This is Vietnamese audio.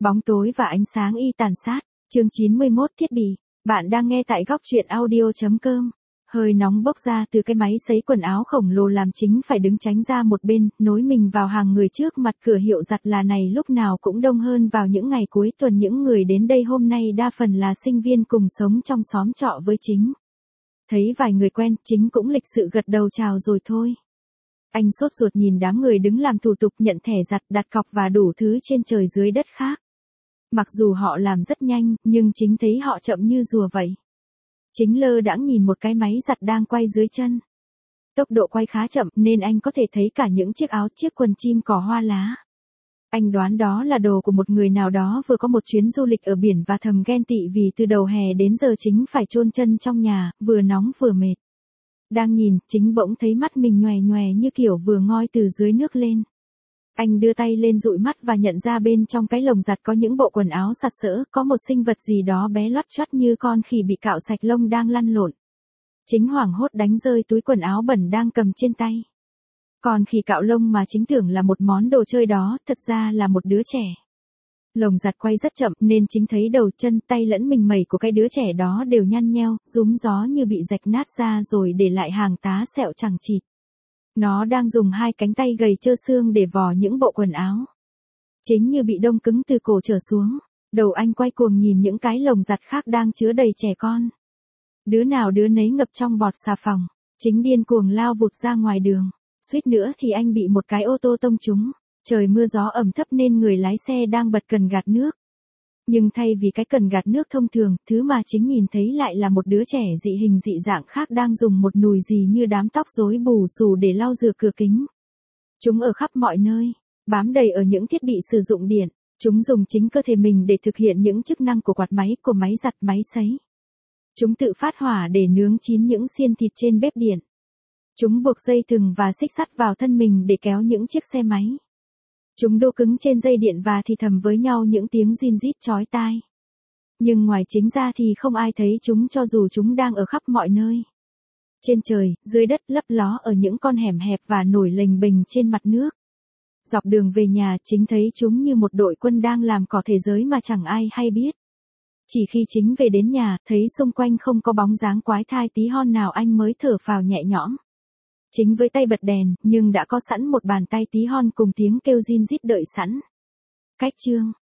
Bóng tối và ánh sáng y tàn sát. Chương 91 thiết bị. Bạn đang nghe tại góc truyện audio.com. Hơi nóng bốc ra từ cái máy sấy quần áo khổng lồ làm Chính phải đứng tránh ra một bên, nối mình vào hàng người trước mặt cửa hiệu giặt là này lúc nào cũng đông hơn vào những ngày cuối tuần. Những người đến đây hôm nay đa phần là sinh viên cùng sống trong xóm trọ với Chính. Thấy vài người quen, Chính cũng lịch sự gật đầu chào rồi thôi. Anh sốt ruột nhìn đám người đứng làm thủ tục nhận thẻ giặt, đặt cọc và đủ thứ trên trời dưới đất khác. Mặc dù họ làm rất nhanh, nhưng Chính thấy họ chậm như rùa vậy. Chính lơ đãng nhìn một cái máy giặt đang quay dưới chân. Tốc độ quay khá chậm nên anh có thể thấy cả những chiếc áo, chiếc quần chim cỏ hoa lá. Anh đoán đó là đồ của một người nào đó vừa có một chuyến du lịch ở biển và thầm ghen tị vì từ đầu hè đến giờ Chính phải chôn chân trong nhà, vừa nóng vừa mệt. Đang nhìn, Chính bỗng thấy mắt mình nhòe nhòe như kiểu vừa ngoi từ dưới nước lên. Anh đưa tay lên dụi mắt và nhận ra bên trong cái lồng giặt có những bộ quần áo sặc sỡ, có một sinh vật gì đó bé loắt choắt như con khỉ bị cạo sạch lông đang lăn lộn. Chính hoảng hốt đánh rơi túi quần áo bẩn đang cầm trên tay. Còn khỉ cạo lông mà Chính tưởng là một món đồ chơi đó, thực ra là một đứa trẻ. Lồng giặt quay rất chậm nên Chính thấy đầu chân, tay lẫn mình mẩy của cái đứa trẻ đó đều nhăn nheo, rúm gió như bị rạch nát ra rồi để lại hàng tá sẹo chằng chịt. Nó đang dùng hai cánh tay gầy trơ xương để vò những bộ quần áo. Chính như bị đông cứng từ cổ trở xuống. Đầu anh quay cuồng nhìn những cái lồng giặt khác đang chứa đầy trẻ con. Đứa nào đứa nấy ngập trong bọt xà phòng. Chính điên cuồng lao vụt ra ngoài đường. Suýt nữa thì anh bị một cái ô tô tông trúng. Trời mưa gió ẩm thấp nên người lái xe đang bật cần gạt nước. Nhưng thay vì cái cần gạt nước thông thường, thứ mà Chính nhìn thấy lại là một đứa trẻ dị hình dị dạng khác đang dùng một nùi gì như đám tóc rối bù xù để lau rửa cửa kính. Chúng ở khắp mọi nơi, bám đầy ở những thiết bị sử dụng điện. Chúng dùng chính cơ thể mình để thực hiện những chức năng của quạt máy, của máy giặt, máy sấy. Chúng tự phát hỏa để nướng chín những xiên thịt trên bếp điện. Chúng buộc dây thừng và xích sắt vào thân mình để kéo những chiếc xe máy. Chúng đô cứng trên dây điện và thì thầm với nhau những tiếng rin rít chói tai. Nhưng ngoài Chính ra thì không ai thấy chúng cho dù chúng đang ở khắp mọi nơi. Trên trời, dưới đất, lấp ló ở những con hẻm hẹp và nổi lềnh bềnh trên mặt nước. Dọc đường về nhà, Chính thấy chúng như một đội quân đang làm cỏ thế giới mà chẳng ai hay biết. Chỉ khi Chính về đến nhà, thấy xung quanh không có bóng dáng quái thai tí hon nào anh mới thở phào nhẹ nhõm. Chính với tay bật đèn, nhưng đã có sẵn một bàn tay tí hon cùng tiếng kêu rin rít đợi sẵn. Cách chương